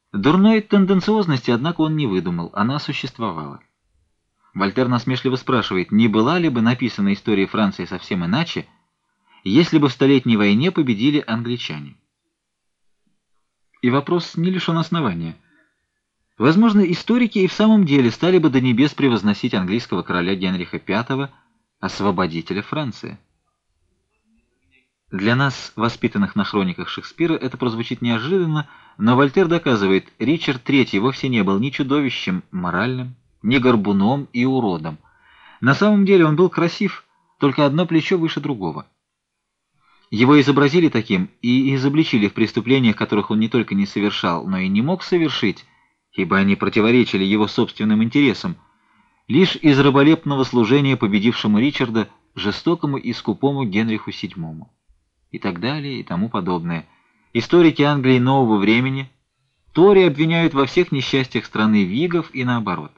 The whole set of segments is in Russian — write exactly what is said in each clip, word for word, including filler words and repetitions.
Дурной тенденциозности, однако, он не выдумал, она существовала. Вольтер насмешливо спрашивает, не была ли бы написана история Франции совсем иначе, если бы в Столетней войне победили англичане. И вопрос не лишен основания. Возможно, историки и в самом деле стали бы до небес превозносить английского короля Генриха Пятого, освободителя Франции. Для нас, воспитанных на хрониках Шекспира, это прозвучит неожиданно, но Вольтер доказывает, Ричард Третий вовсе не был ни чудовищем моральным, ни горбуном и уродом. На самом деле он был красив, только одно плечо выше другого. Его изобразили таким и изобличили в преступлениях, которых он не только не совершал, но и не мог совершить, ибо они противоречили его собственным интересам, лишь из раболепного служения победившему Ричарда жестокому и скупому Генриху Седьмому. И так далее, и тому подобное. Историки Англии нового времени Тори обвиняют во всех несчастьях страны вигов и наоборот.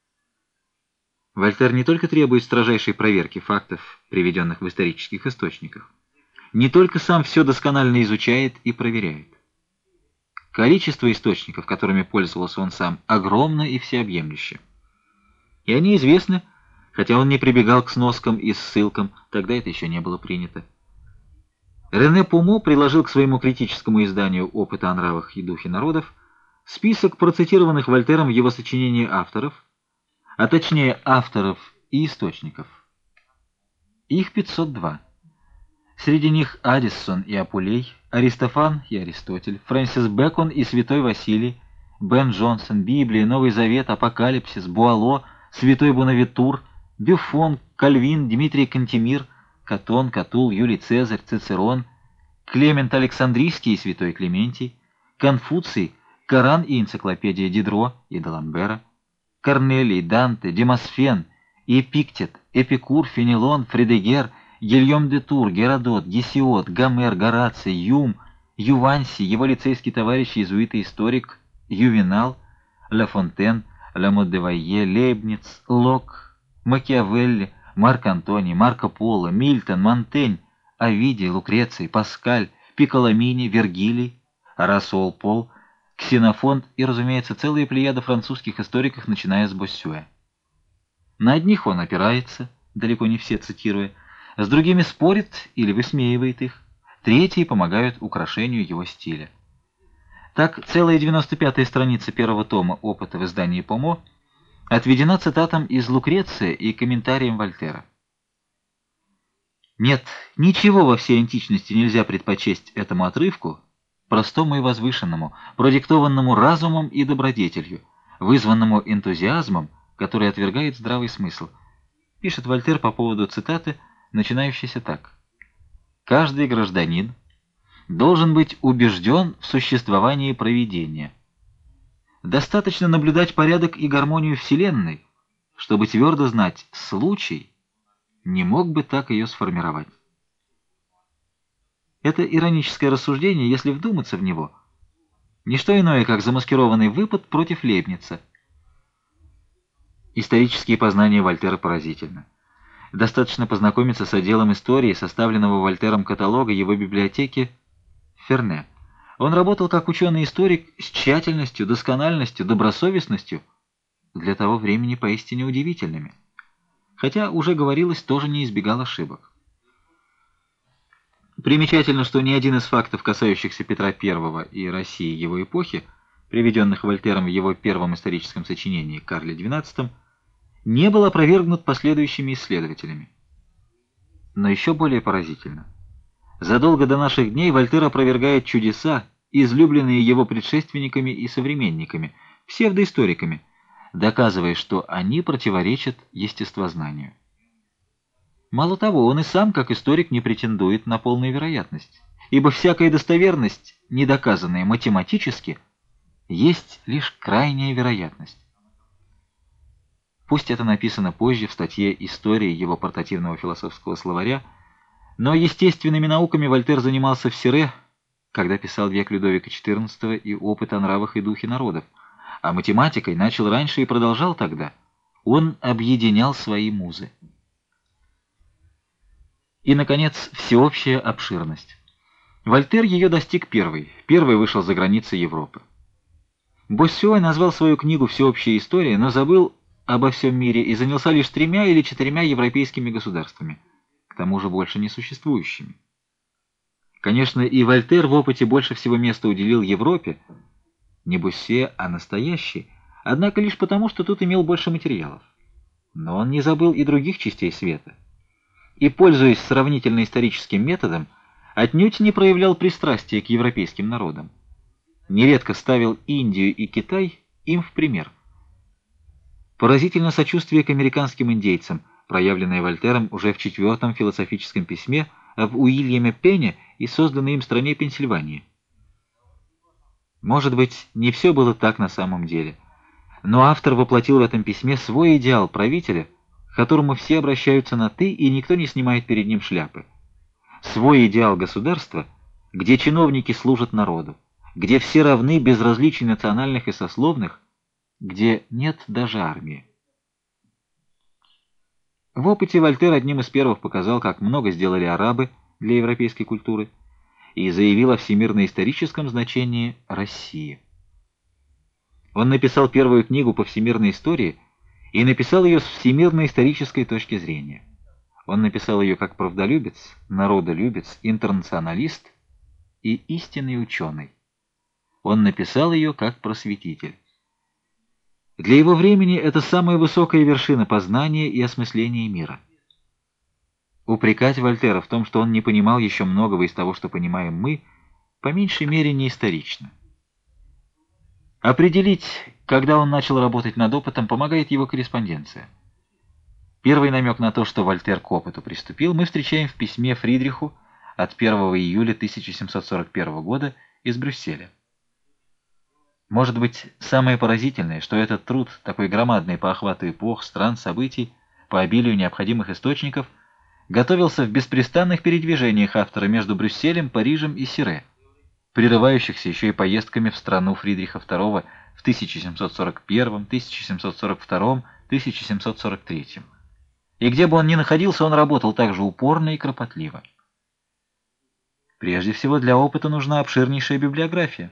Вольтер не только требует строжайшей проверки фактов, приведенных в исторических источниках, не только сам все досконально изучает и проверяет. Количество источников, которыми пользовался он сам, огромно и всеобъемлюще. И они известны, хотя он не прибегал к сноскам и ссылкам, тогда это еще не было принято. Рене Пумо приложил к своему критическому изданию «Опыт о нравах и духе народов» список процитированных Вольтером в его сочинении авторов, а точнее авторов и источников. Их пятьсот два. Среди них Аддисон и Апулей, Аристофан и Аристотель, Фрэнсис Бэкон и Святой Василий, Бен Джонсон, Библия, Новый Завет, Апокалипсис, Буало, Святой Бонавентур, Бюфон, Кальвин, Дмитрий Кантемир, Катон, Катул, Юлий Цезарь, Цицерон, Климент Александрийский и Святой Клементий, Конфуций, Коран и энциклопедия Дидро и Даламбера, Корнелий, Данте, Демосфен, Эпиктет, Эпикур, Фенелон, Фредегер, Гильом де Тур, Геродот, Гесиод, Гомер, Гораций, Юм, Юванси, его лицейский товарищ, иезуит и историк, Ювенал, Ла Фонтен, Ла Мот де Вайе, Лейбниц, Лок, Макиавелли, Марк Антоний, Марко Поло, Мильтон, Монтень, Овидий, Лукреций, Паскаль, Пикколомини, Вергилий, Рассол Пол, Ксенофонт и, разумеется, целая плеяда французских историков, начиная с Боссюэ. На одних он опирается, далеко не все цитируя, с другими спорит или высмеивает их, третьи помогают украшению его стиля. Так, целая девяносто пятая страница первого тома «Опыта» в издании Помо отведена цитатам из Лукреция и комментариям Вольтера. Нет, ничего во всей античности нельзя предпочесть этому отрывку, простому и возвышенному, продиктованному разумом и добродетелью, вызванному энтузиазмом, который отвергает здравый смысл. Пишет Вольтер по поводу цитаты, начинающейся так. «Каждый гражданин должен быть убежден в существовании провидения. Достаточно наблюдать порядок и гармонию Вселенной, чтобы твердо знать, случай не мог бы так ее сформировать». Это ироническое рассуждение, если вдуматься в него, не что иное, как замаскированный выпад против Лейбница. Исторические познания Вольтера поразительны. Достаточно познакомиться с отделом истории, составленного Вольтером каталога его библиотеки Ферне. Он работал как ученый-историк с тщательностью, доскональностью, добросовестностью, для того времени поистине удивительными. Хотя, уже говорилось, тоже не избегал ошибок. Примечательно, что ни один из фактов, касающихся Петра Первого и России его эпохи, приведенных Вольтером в его первом историческом сочинении «Карле двенадцатом», не был опровергнут последующими исследователями. Но еще более поразительно. Задолго до наших дней Вольтер опровергает чудеса, излюбленные его предшественниками и современниками, псевдоисториками, доказывая, что они противоречат естествознанию. Мало того, он и сам, как историк, не претендует на полную вероятность, ибо всякая достоверность, недоказанная математически, есть лишь крайняя вероятность. Пусть это написано позже в статье «История» его портативного философского словаря, но естественными науками Вольтер занимался в Сире, когда писал «Век Людовика четырнадцатого» и «Опыт о нравах и духе народов», а математикой начал раньше и продолжал тогда. Он объединял свои музы. И, наконец, всеобщая обширность. Вольтер ее достиг первый, первый вышел за границы Европы. Боссюэ назвал свою книгу «Всеобщая история», но забыл обо всем мире и занялся лишь тремя или четырьмя европейскими государствами, к тому же больше не существующими. Конечно, и Вольтер в опыте больше всего места уделил Европе, не Боссюэ, а настоящий, однако лишь потому, что тут имел больше материалов. Но он не забыл и других частей света. И, пользуясь сравнительно-историческим методом, отнюдь не проявлял пристрастия к европейским народам. Нередко ставил Индию и Китай им в пример. Поразительно сочувствие к американским индейцам, проявленное Вольтером уже в четвертом философическом письме об Уильяме Пенне и созданной им стране Пенсильвании. Может быть, не все было так на самом деле, но автор воплотил в этом письме свой идеал правителя, к которому все обращаются на «ты», и никто не снимает перед ним шляпы. Свой идеал государства, где чиновники служат народу, где все равны без различий национальных и сословных, где нет даже армии. В опыте Вольтер одним из первых показал, как много сделали арабы для европейской культуры, и заявил о всемирно-историческом значении России. Он написал первую книгу по всемирной истории и написал ее с всемирно-исторической точки зрения. Он написал ее как правдолюбец, народолюбец, интернационалист и истинный ученый. Он написал ее как просветитель. Для его времени это самая высокая вершина познания и осмысления мира. Упрекать Вольтера в том, что он не понимал еще многого из того, что понимаем мы, по меньшей мере не исторично. Определить, когда он начал работать над опытом, помогает его корреспонденция. Первый намек на то, что Вольтер к опыту приступил, мы встречаем в письме Фридриху от первого июля тысяча семьсот сорок первого года из Брюсселя. Может быть, самое поразительное, что этот труд, такой громадный по охвату эпох, стран, событий, по обилию необходимых источников, готовился в беспрестанных передвижениях автора между Брюсселем, Парижем и Сире, прерывающихся еще и поездками в страну Фридриха второго в тысяча семьсот сорок первом, тысяча семьсот сорок втором, тысяча семьсот сорок третьем. И где бы он ни находился, он работал так же упорно и кропотливо. Прежде всего, для опыта нужна обширнейшая библиография.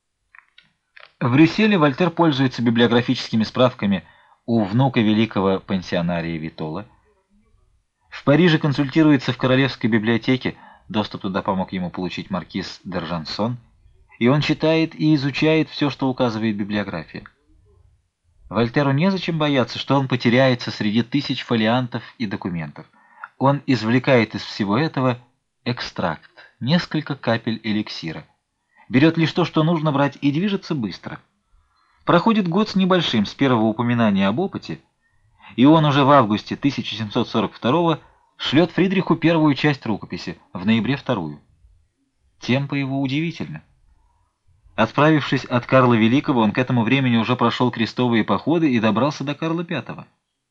В Брюсселе Вольтер пользуется библиографическими справками у внука великого пансионария Витола. В Париже консультируется в Королевской библиотеке, доступ туда помог ему получить маркиз Держансон, и он читает и изучает все, что указывает библиография. Вольтеру незачем бояться, что он потеряется среди тысяч фолиантов и документов. Он извлекает из всего этого экстракт, несколько капель эликсира. Берет лишь то, что нужно брать, и движется быстро. Проходит год с небольшим с первого упоминания об опыте, и он уже в августе тысяча семьсот сорок второго шлет Фридриху первую часть рукописи, в ноябре вторую. Темпо его удивительно. Отправившись от Карла Великого, он к этому времени уже прошел крестовые походы и добрался до Карла Пятого.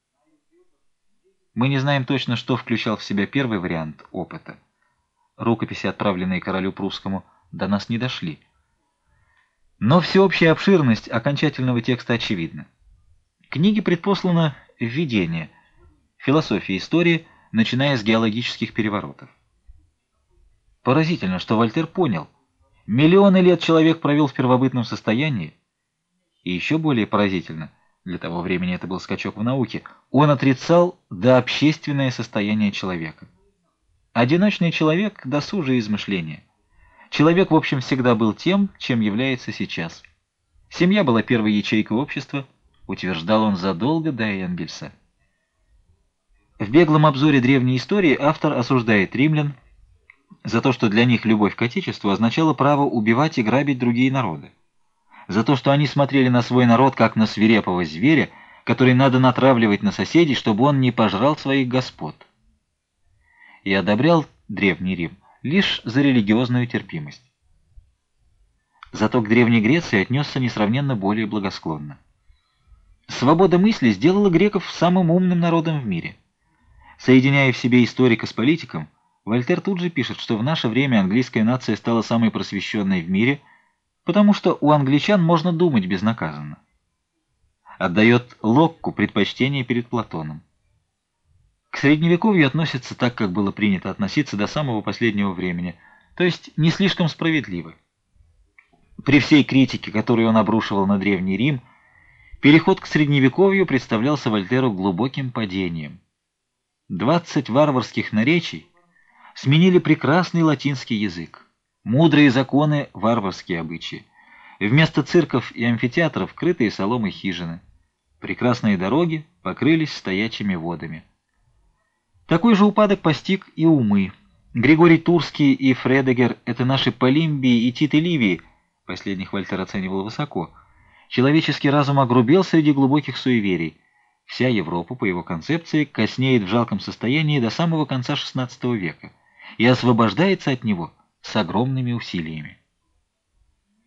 Мы не знаем точно, что включал в себя первый вариант опыта. Рукописи, отправленные королю прусскому, до нас не дошли. Но всеобщая обширность окончательного текста очевидна. Книге предпослано введение, философия истории, начиная с геологических переворотов. Поразительно, что Вольтер понял, миллионы лет человек провел в первобытном состоянии, и еще более поразительно, для того времени это был скачок в науке, он отрицал дообщественное состояние человека. Одиночный человек — досужие измышления. Человек, в общем, всегда был тем, чем является сейчас. Семья была первой ячейкой общества, утверждал он задолго до Энгельса. В беглом обзоре древней истории автор осуждает римлян за то, что для них любовь к отечеству означала право убивать и грабить другие народы, за то, что они смотрели на свой народ как на свирепого зверя, который надо натравливать на соседей, чтобы он не пожрал своих господ, и одобрял Древний Рим лишь за религиозную терпимость. Зато к Древней Греции отнесся несравненно более благосклонно. Свобода мысли сделала греков самым умным народом в мире. Соединяя в себе историка с политиком, Вольтер тут же пишет, что в наше время английская нация стала самой просвещенной в мире, потому что у англичан можно думать безнаказанно. Отдает Локку предпочтение перед Платоном. К Средневековью относится так, как было принято относиться до самого последнего времени, то есть не слишком справедливо. При всей критике, которую он обрушивал на Древний Рим, переход к Средневековью представлялся Вольтеру глубоким падением. Двадцать варварских наречий сменили прекрасный латинский язык, мудрые законы — варварские обычаи. Вместо цирков и амфитеатров — крытые соломой хижины. Прекрасные дороги покрылись стоячими водами. Такой же упадок постиг и умы. Григорий Турский и Фредегер — это наши Полимбии и Тит и Ливии, последних Вольтер оценивал высоко. Человеческий разум огрубел среди глубоких суеверий. Вся Европа, по его концепции, коснеет в жалком состоянии до самого конца шестнадцатого века и освобождается от него с огромными усилиями.